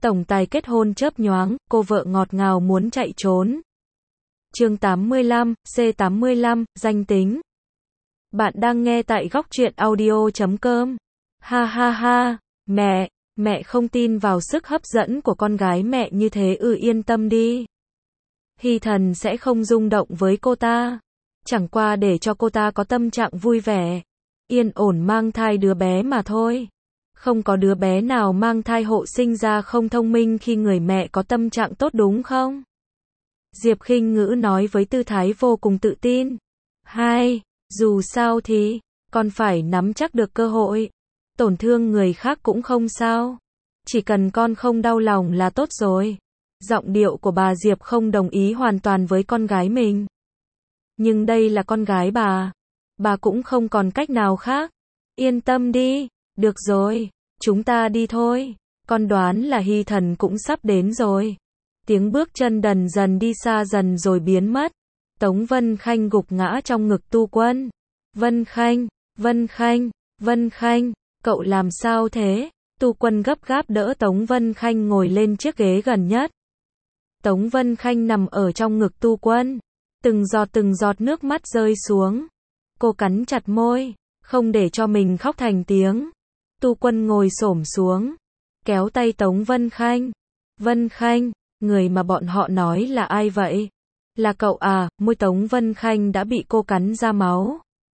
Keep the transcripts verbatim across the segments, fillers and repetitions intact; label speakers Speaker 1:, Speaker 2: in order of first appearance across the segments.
Speaker 1: tổng tài kết hôn chớp nhoáng, cô vợ ngọt ngào muốn chạy trốn. Chương tám mươi lăm, C tám mươi lăm, danh tính. Bạn đang nghe tại góc truyện audio chấm com. Ha ha ha, mẹ, mẹ không tin vào sức hấp dẫn của con gái mẹ như thế ư, yên tâm đi. Hy Thần sẽ không rung động với cô ta. Chẳng qua để cho cô ta có tâm trạng vui vẻ, yên ổn mang thai đứa bé mà thôi. Không có đứa bé nào mang thai hộ sinh ra không thông minh khi người mẹ có tâm trạng tốt đúng không? Diệp Khinh Ngữ nói với tư thái vô cùng tự tin. Hai, dù sao thì, con phải nắm chắc được cơ hội. Tổn thương người khác cũng không sao. Chỉ cần con không đau lòng là tốt rồi. Giọng điệu của bà Diệp không đồng ý hoàn toàn với con gái mình. Nhưng đây là con gái bà. Bà cũng không còn cách nào khác. Yên tâm đi, được rồi, chúng ta đi thôi. Con đoán là Hy Thần cũng sắp đến rồi. Tiếng bước chân dần dần đi xa dần rồi biến mất. Tống Vân Khanh gục ngã trong ngực Tu Quân. Vân Khanh, Vân Khanh, Vân Khanh, cậu làm sao thế? Tu Quân gấp gáp đỡ Tống Vân Khanh ngồi lên chiếc ghế gần nhất. Tống Vân Khanh nằm ở trong ngực Tu Quân. Từng giọt từng giọt nước mắt rơi xuống. Cô cắn chặt môi, không để cho mình khóc thành tiếng. Tu Quân ngồi xổm xuống, kéo tay Tống Vân Khanh. Vân Khanh, người mà bọn họ nói là ai vậy? Là cậu à? Môi Tống Vân Khanh đã bị cô cắn ra máu.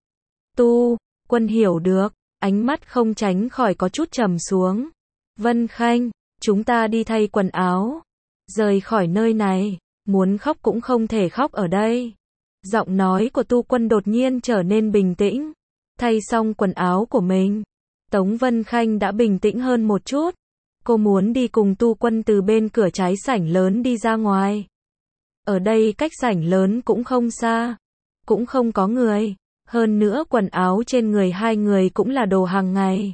Speaker 1: Tu Quân hiểu được, ánh mắt không tránh khỏi có chút trầm xuống. Vân Khanh, chúng ta đi thay quần áo, rời khỏi nơi này, muốn khóc cũng không thể khóc ở đây. Giọng nói của Tu Quân đột nhiên trở nên bình tĩnh. Thay xong quần áo của mình, Tống Vân Khanh đã bình tĩnh hơn một chút. Cô muốn đi cùng Tu Quân từ bên cửa trái sảnh lớn đi ra ngoài. Ở đây cách sảnh lớn cũng không xa, cũng không có người. Hơn nữa quần áo trên người hai người cũng là đồ hàng ngày.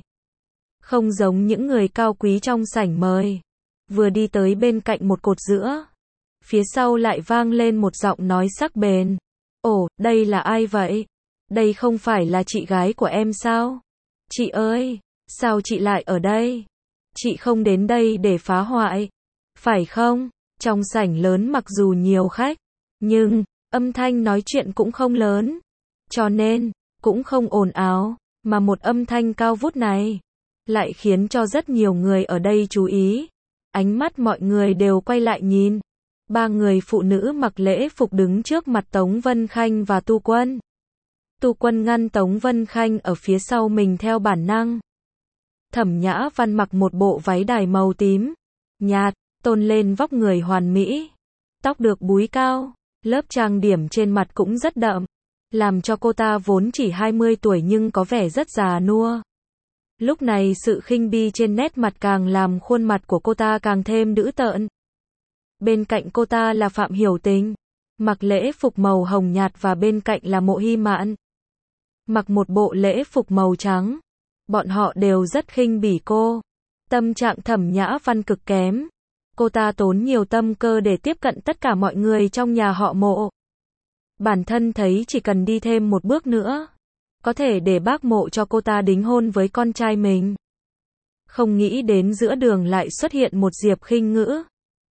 Speaker 1: Không giống những người cao quý trong sảnh mời. Vừa đi tới bên cạnh một cột giữa, phía sau lại vang lên một giọng nói sắc bén. Ồ, đây là ai vậy? Đây không phải là chị gái của em sao? Chị ơi, sao chị lại ở đây? Chị không đến đây để phá hoại, phải không? Trong sảnh lớn mặc dù nhiều khách, nhưng âm thanh nói chuyện cũng không lớn, cho nên cũng không ồn ào, mà một âm thanh cao vút này lại khiến cho rất nhiều người ở đây chú ý. Ánh mắt mọi người đều quay lại nhìn. Ba người phụ nữ mặc lễ phục đứng trước mặt Tống Vân Khanh và Tu Quân. Tu Quân ngăn Tống Vân Khanh ở phía sau mình theo bản năng. Thẩm Nhã Văn mặc một bộ váy đài màu tím nhạt, tôn lên vóc người hoàn mỹ. Tóc được búi cao, lớp trang điểm trên mặt cũng rất đậm, làm cho cô ta vốn chỉ hai mươi tuổi nhưng có vẻ rất già nua. Lúc này sự khinh bi trên nét mặt càng làm khuôn mặt của cô ta càng thêm dữ tợn. Bên cạnh cô ta là Phạm Hiểu Tình, mặc lễ phục màu hồng nhạt, và bên cạnh là Mộ Hy Mạn, mặc một bộ lễ phục màu trắng. Bọn họ đều rất khinh bỉ cô. Tâm trạng Thẩm Nhã Văn cực kém. Cô ta tốn nhiều tâm cơ để tiếp cận tất cả mọi người trong nhà họ Mộ. Bản thân thấy chỉ cần đi thêm một bước nữa, có thể để bác Mộ cho cô ta đính hôn với con trai mình. Không nghĩ đến giữa đường lại xuất hiện một Diệp Khinh Ngữ.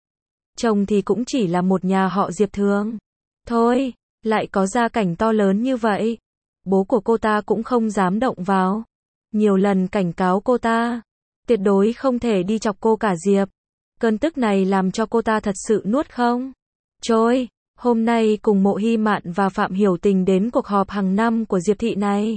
Speaker 1: Chồng thì cũng chỉ là một nhà họ Diệp thường thôi, lại có gia cảnh to lớn như vậy. Bố của cô ta cũng không dám động vào. Nhiều lần cảnh cáo cô ta, tuyệt đối không thể đi chọc cô cả Diệp. Cơn tức này làm cho cô ta thật sự nuốt không trôi. Hôm nay cùng Mộ Hy Mạn và Phạm Hiểu Tình đến cuộc họp hàng năm của Diệp thị này.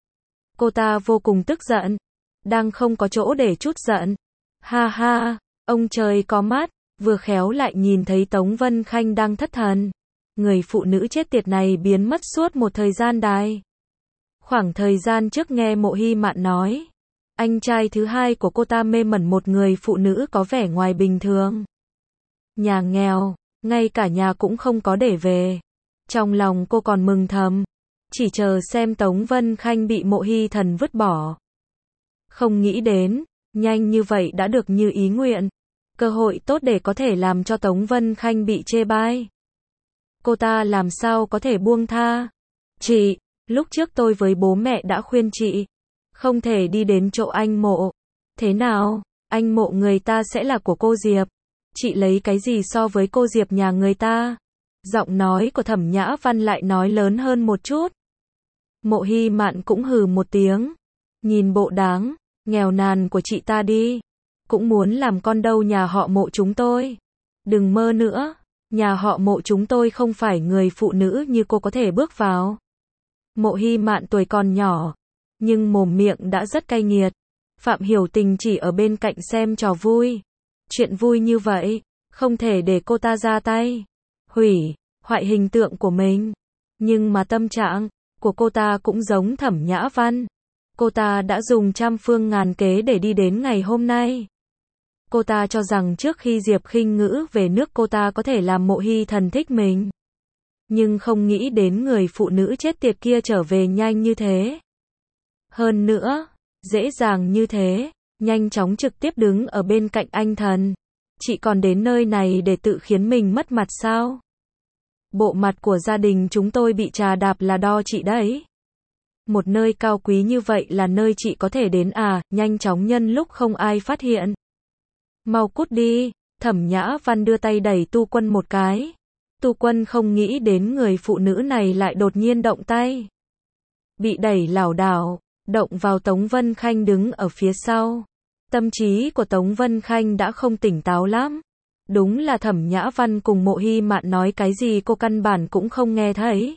Speaker 1: Cô ta vô cùng tức giận, đang không có chỗ để trút giận. Ha ha, ông trời có mắt, vừa khéo lại nhìn thấy Tống Vân Khanh đang thất thần. Người phụ nữ chết tiệt này biến mất suốt một thời gian dài. Khoảng thời gian trước nghe Mộ Hy Mạn nói, anh trai thứ hai của cô ta mê mẩn một người phụ nữ có vẻ ngoài bình thường. Nhà nghèo, ngay cả nhà cũng không có để về. Trong lòng cô còn mừng thầm, chỉ chờ xem Tống Vân Khanh bị Mộ Hy Thần vứt bỏ. Không nghĩ đến, nhanh như vậy đã được như ý nguyện. Cơ hội tốt để có thể làm cho Tống Vân Khanh bị chê bai. Cô ta làm sao có thể buông tha? Chị, lúc trước tôi với bố mẹ đã khuyên chị không thể đi đến chỗ anh Mộ. Thế nào, anh mộ người ta sẽ là của cô Diệp. Chị lấy cái gì so với cô Diệp nhà người ta? Giọng nói của Thẩm Nhã Văn lại nói lớn hơn một chút. Mộ Hy Mạn cũng hừ một tiếng. Nhìn bộ đáng, nghèo nàn của chị ta đi. Cũng muốn làm con dâu nhà họ Mộ chúng tôi. Đừng mơ nữa, nhà họ Mộ chúng tôi không phải người phụ nữ như cô có thể bước vào. Mộ Hy Mạn tuổi còn nhỏ, nhưng mồm miệng đã rất cay nghiệt. Phạm Hiểu Tình chỉ ở bên cạnh xem trò vui. Chuyện vui như vậy, không thể để cô ta ra tay. Hủy, hoại hình tượng của mình. Nhưng mà tâm trạng của cô ta cũng giống Thẩm Nhã Văn. Cô ta đã dùng trăm phương ngàn kế để đi đến ngày hôm nay. Cô ta cho rằng trước khi Diệp Khinh Ngữ về nước cô ta có thể làm Mộ Hy Thần thích mình. Nhưng không nghĩ đến người phụ nữ chết tiệt kia trở về nhanh như thế. Hơn nữa, dễ dàng như thế, nhanh chóng trực tiếp đứng ở bên cạnh anh thần. Chị còn đến nơi này để tự khiến mình mất mặt sao? Bộ mặt của gia đình chúng tôi bị trà đạp là đo chị đấy. Một nơi cao quý như vậy là nơi chị có thể đến à, nhanh chóng nhân lúc không ai phát hiện. Mau cút đi, Thẩm Nhã Văn đưa tay đẩy Tu Quân một cái. Tu Quân không nghĩ đến người phụ nữ này lại đột nhiên động tay. Bị đẩy lảo đảo, động vào Tống Vân Khanh đứng ở phía sau. Tâm trí của Tống Vân Khanh đã không tỉnh táo lắm. Đúng là Thẩm Nhã Văn cùng Mộ Hy Mạn nói cái gì cô căn bản cũng không nghe thấy.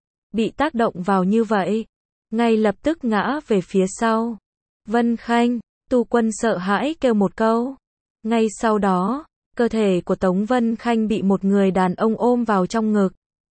Speaker 1: Bị tác động vào như vậy, ngay lập tức ngã về phía sau. Vân Khanh, Tu Quân sợ hãi kêu một câu. Ngay sau đó, cơ thể của Tống Vân Khanh bị một người đàn ông ôm vào trong ngực.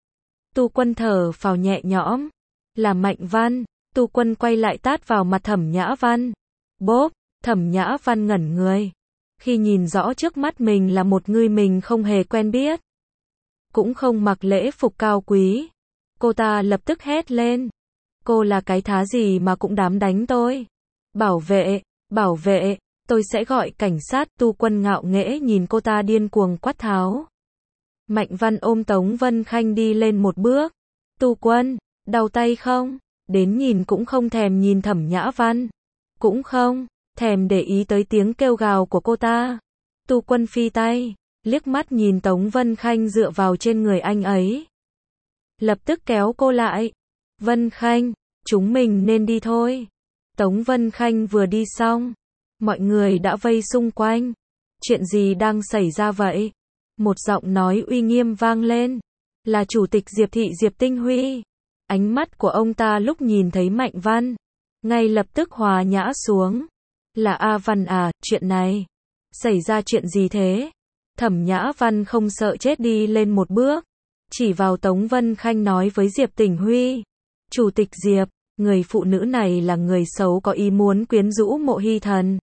Speaker 1: Tu Quân thở phào nhẹ nhõm. Là Mạnh Văn. Tu Quân quay lại tát vào mặt Thẩm Nhã Văn. Bốp, Thẩm Nhã Văn ngẩn người. Khi nhìn rõ trước mắt mình là một người mình không hề quen biết. Cũng không mặc lễ phục cao quý. Cô ta lập tức hét lên. Cô là cái thá gì mà cũng dám đánh tôi? Bảo vệ, bảo vệ, tôi sẽ gọi cảnh sát. Tu Quân ngạo nghễ nhìn cô ta điên cuồng quát tháo. Mạnh Văn ôm Tống Vân Khanh đi lên một bước. Tu Quân, đau tay không? Đến nhìn cũng không thèm nhìn Thẩm Nhã Văn. Cũng không thèm để ý tới tiếng kêu gào của cô ta. Tu Quân phi tay, liếc mắt nhìn Tống Vân Khanh dựa vào trên người anh ấy. Lập tức kéo cô lại. Vân Khanh, chúng mình nên đi thôi. Tống Vân Khanh vừa đi xong, mọi người đã vây xung quanh. Chuyện gì đang xảy ra vậy? Một giọng nói uy nghiêm vang lên. Là Chủ tịch Diệp Thị Diệp Tinh Huy. Ánh mắt của ông ta lúc nhìn thấy Mạnh Văn, ngay lập tức hòa nhã xuống. Là A Văn à, chuyện này. Xảy ra chuyện gì thế? Thẩm Nhã Văn không sợ chết đi lên một bước. Chỉ vào Tống Vân Khanh nói với Diệp Tinh Huy. Chủ tịch Diệp, người phụ nữ này là người xấu có ý muốn quyến rũ Mộ Hy Thần.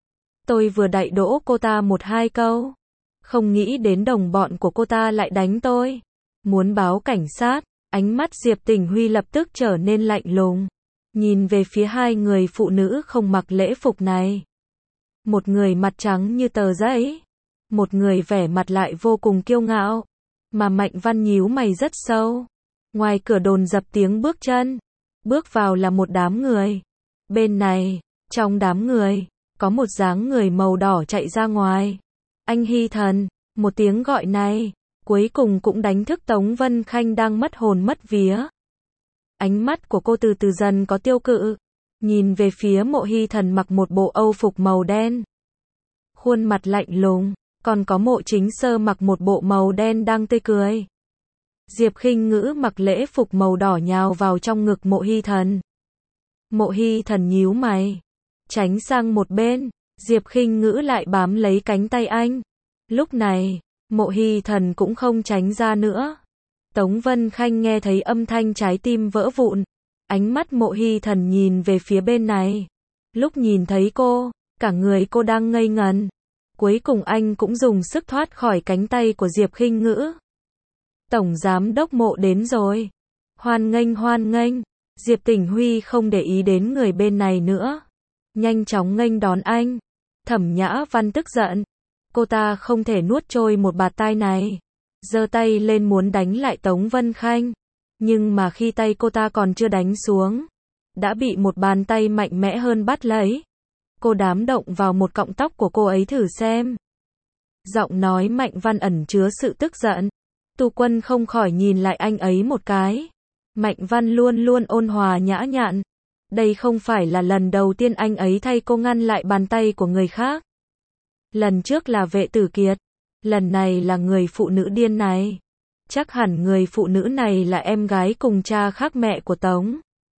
Speaker 1: Tôi vừa đạy đỗ cô ta một hai câu. Không nghĩ đến đồng bọn của cô ta lại đánh tôi. Muốn báo cảnh sát. Ánh mắt Diệp Tinh Huy lập tức trở nên lạnh lùng. Nhìn về phía hai người phụ nữ không mặc lễ phục này. Một người mặt trắng như tờ giấy. Một người vẻ mặt lại vô cùng kiêu ngạo. Mà Mạnh Văn nhíu mày rất sâu. Ngoài cửa đồn dập tiếng bước chân. Bước vào là một đám người. Bên này, trong đám người, có một dáng người màu đỏ chạy ra ngoài. Anh Hy Thần, một tiếng gọi này, cuối cùng cũng đánh thức Tống Vân Khanh đang mất hồn mất vía. Ánh mắt của cô từ từ dần có tiêu cự. Nhìn về phía Mộ Hy Thần mặc một bộ âu phục màu đen. Khuôn mặt lạnh lùng, còn có Mộ Chính Sơ mặc một bộ màu đen đang tươi cười. Diệp Khinh Ngữ mặc lễ phục màu đỏ nhào vào trong ngực Mộ Hy Thần. Mộ Hy Thần nhíu mày, tránh sang một bên. Diệp Khinh Ngữ lại bám lấy cánh tay anh. Lúc này, Mộ Hy Thần cũng không tránh ra nữa. Tống Vân Khanh nghe thấy âm thanh trái tim vỡ vụn. Ánh mắt Mộ Hy Thần nhìn về phía bên này. Lúc nhìn thấy cô, cả người cô đang ngây ngần. Cuối cùng anh cũng dùng sức thoát khỏi cánh tay của Diệp Khinh Ngữ. Tổng giám đốc Mộ đến rồi. Hoan nghênh hoan nghênh. Diệp Tinh Huy không để ý đến người bên này nữa. Nhanh chóng nghênh đón anh. Thẩm Nhã Văn tức giận. Cô ta không thể nuốt trôi một bạt tai này. Giơ tay lên muốn đánh lại Tống Vân Khanh. Nhưng mà khi tay cô ta còn chưa đánh xuống, đã bị một bàn tay mạnh mẽ hơn bắt lấy. cô đám động vào một cọng tóc của cô ấy thử xem. Giọng nói Mạnh Văn ẩn chứa sự tức giận. Tu Quân không khỏi nhìn lại anh ấy một cái. Mạnh Văn luôn luôn ôn hòa nhã nhặn. Đây không phải là lần đầu tiên anh ấy thay cô ngăn lại bàn tay của người khác. Lần trước là Vệ Tử Kiệt. Lần này là người phụ nữ điên này. Chắc hẳn người phụ nữ này là em gái cùng cha khác mẹ của Tống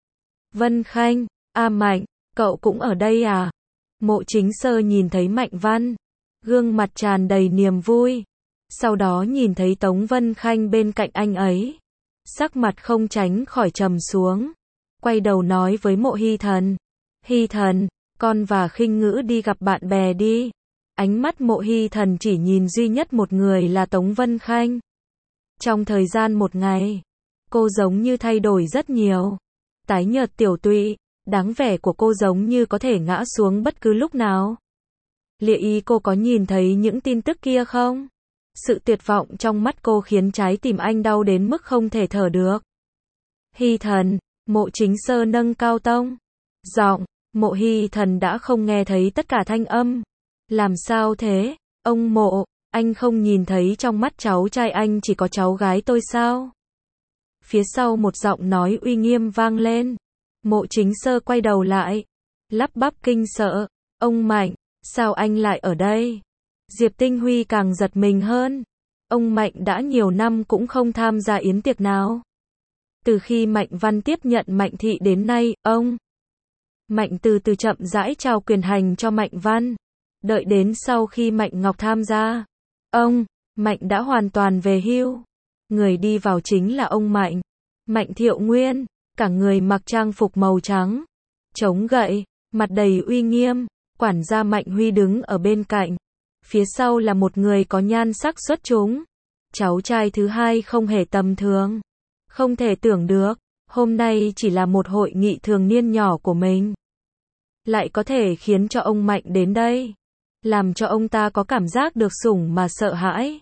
Speaker 1: Vân Khanh. A Mạnh, cậu cũng ở đây à? Mộ Chính Sơ nhìn thấy Mạnh Văn, gương mặt tràn đầy niềm vui. Sau đó nhìn thấy Tống Vân Khanh bên cạnh anh ấy, sắc mặt không tránh khỏi trầm xuống. Quay đầu nói với Mộ Hy Thần. Hy Thần, con và Khinh Ngữ đi gặp bạn bè đi. Ánh mắt Mộ Hy Thần chỉ nhìn duy nhất một người là Tống Vân Khanh. Trong thời gian một ngày, cô giống như thay đổi rất nhiều. Tái nhợt tiểu tụy, dáng vẻ của cô giống như có thể ngã xuống bất cứ lúc nào. Lệ Y, cô có nhìn thấy những tin tức kia không? Sự tuyệt vọng trong mắt cô khiến trái tim anh đau đến mức không thể thở được. Hy Thần, Mộ Chính Sơ nâng cao tông giọng. Mộ Hy Thần đã không nghe thấy tất cả thanh âm. Làm sao thế? Ông Mộ, anh không nhìn thấy trong mắt cháu trai anh chỉ có cháu gái tôi sao? Phía sau một giọng nói uy nghiêm vang lên. Mộ Chính Sơ quay đầu lại, lắp bắp kinh sợ. Ông Mạnh, sao anh lại ở đây? Diệp Tinh Huy càng giật mình hơn. Ông Mạnh đã nhiều năm cũng không tham gia yến tiệc nào. Từ khi Mạnh Văn tiếp nhận Mạnh Thị đến nay, ông Mạnh từ từ chậm rãi trao quyền hành cho Mạnh Văn. Đợi đến sau khi Mạnh Ngọc tham gia, ông Mạnh đã hoàn toàn về hưu. Người đi vào chính là ông Mạnh. Mạnh Thiệu Nguyên, cả người mặc trang phục màu trắng, chống gậy, mặt đầy uy nghiêm. Quản gia Mạnh Huy đứng ở bên cạnh. Phía sau là một người có nhan sắc xuất chúng. Cháu trai thứ hai không hề tầm thường. Không thể tưởng được, hôm nay chỉ là một hội nghị thường niên nhỏ của mình, lại có thể khiến cho ông Mạnh đến đây. Làm cho ông ta có cảm giác được sủng mà sợ hãi.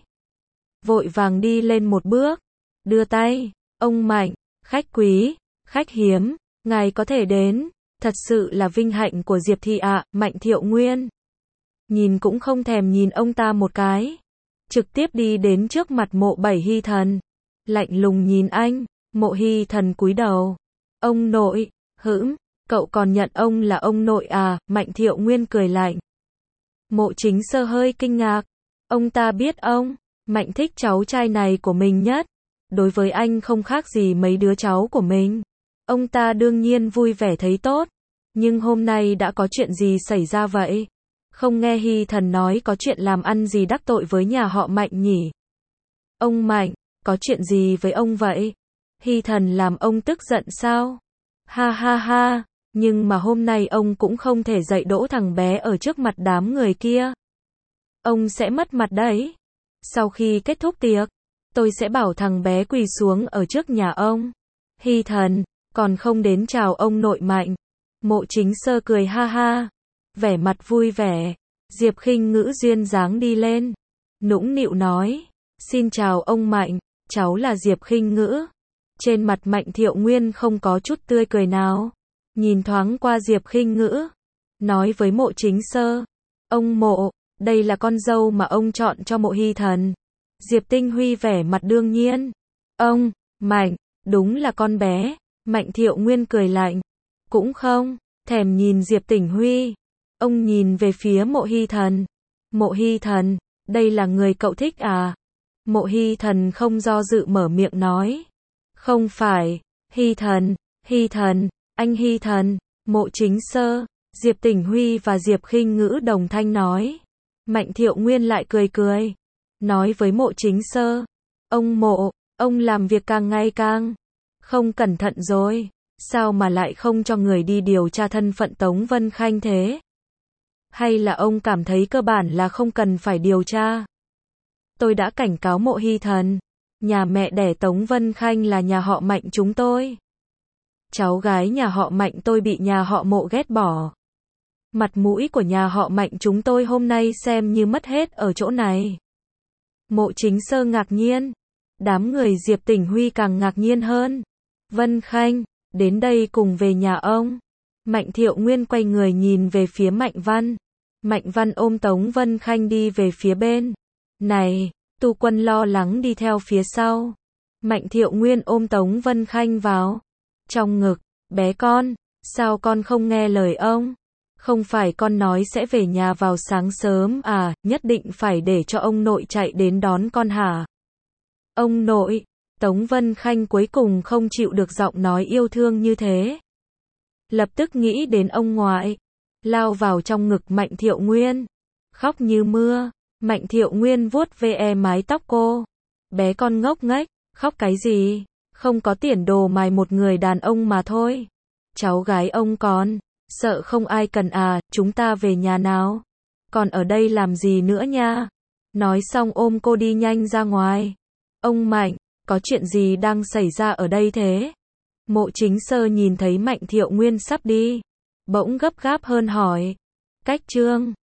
Speaker 1: Vội vàng đi lên một bước, đưa tay. Ông Mạnh, khách quý, khách hiếm, ngài có thể đến. Thật sự là vinh hạnh của Diệp Thị ạ. Mạnh Thiệu Nguyên nhìn cũng không thèm nhìn ông ta một cái, trực tiếp đi đến trước mặt Mộ Bảy Hy Thần, lạnh lùng nhìn anh. Mộ Hy Thần cúi đầu. Ông nội, hửm, cậu còn nhận ông là ông nội à? Mạnh Thiệu Nguyên cười lạnh. Mộ Chính Sơ hơi kinh ngạc. Ông ta biết ông Mạnh thích cháu trai này của mình nhất. Đối với anh không khác gì mấy đứa cháu của mình. Ông ta đương nhiên vui vẻ thấy tốt. Nhưng hôm nay đã có chuyện gì xảy ra vậy? Không nghe Hy Thần nói có chuyện làm ăn gì đắc tội với nhà họ Mạnh nhỉ? Ông Mạnh, có chuyện gì với ông vậy? Hy Thần làm ông tức giận sao? Ha ha ha, nhưng mà hôm nay ông cũng không thể dạy dỗ thằng bé ở trước mặt đám người kia. Ông sẽ mất mặt đấy. Sau khi kết thúc tiệc, tôi sẽ bảo thằng bé quỳ xuống ở trước nhà ông. Hy Thần, còn không đến chào ông nội Mạnh. Mộ Chính Sơ cười ha ha, vẻ mặt vui vẻ. Diệp Khinh Ngữ duyên dáng đi lên, nũng nịu nói. Xin chào ông Mạnh, cháu là Diệp Khinh Ngữ. Trên mặt Mạnh Thiệu Nguyên không có chút tươi cười nào. Nhìn thoáng qua Diệp Khinh Ngữ, nói với Mộ Chính Sơ. Ông Mộ, đây là con dâu mà ông chọn cho Mộ Hy Thần. Diệp Tinh Huy vẻ mặt đương nhiên. Ông Mạnh, đúng là con bé. Mạnh Thiệu Nguyên cười lạnh, cũng không thèm nhìn Diệp Tinh Huy. Ông nhìn về phía Mộ Hy Thần. Mộ Hy Thần, đây là người cậu thích à? Mộ Hy Thần không do dự mở miệng nói. Không phải. Hy Thần, Hy Thần, anh Hy Thần. Mộ Chính Sơ, Diệp Tinh Huy và Diệp Khinh Ngữ đồng thanh nói. Mạnh Thiệu Nguyên lại cười cười, nói với Mộ Chính Sơ. Ông Mộ, ông làm việc càng ngày càng không cẩn thận rồi. Sao mà lại không cho người đi điều tra thân phận Tống Vân Khanh thế? Hay là ông cảm thấy cơ bản là không cần phải điều tra? Tôi đã cảnh cáo Mộ Hy Thần. Nhà mẹ đẻ Tống Vân Khanh là nhà họ Mạnh chúng tôi. Cháu gái nhà họ Mạnh tôi bị nhà họ Mộ ghét bỏ. Mặt mũi của nhà họ Mạnh chúng tôi hôm nay xem như mất hết ở chỗ này. Mộ Chính Sơ ngạc nhiên. Đám người Diệp Tinh Huy càng ngạc nhiên hơn. Vân Khanh, đến đây cùng về nhà ông. Mạnh Thiệu Nguyên quay người nhìn về phía Mạnh Văn. Mạnh Văn ôm Tống Vân Khanh đi về phía bên. Này, Tu Quân lo lắng đi theo phía sau. Mạnh Thiệu Nguyên ôm Tống Vân Khanh vào trong ngực. Bé con, sao con không nghe lời ông? Không phải con nói sẽ về nhà vào sáng sớm à, nhất định phải để cho ông nội chạy đến đón con hả? Ông nội, Tống Vân Khanh cuối cùng không chịu được giọng nói yêu thương như thế. Lập tức nghĩ đến ông ngoại, lao vào trong ngực Mạnh Thiệu Nguyên, khóc như mưa. Mạnh Thiệu Nguyên vuốt ve mái tóc cô. Bé con ngốc nghếch, khóc cái gì? Không có tiền đồ mài một người đàn ông mà thôi. Cháu gái ông còn sợ không ai cần à, chúng ta về nhà nào. Còn ở đây làm gì nữa nha. Nói xong ôm cô đi nhanh ra ngoài. Ông Mạnh, có chuyện gì đang xảy ra ở đây thế? Mộ Chính Sơ nhìn thấy Mạnh Thiệu Nguyên sắp đi, bỗng gấp gáp hơn hỏi. Cách Trương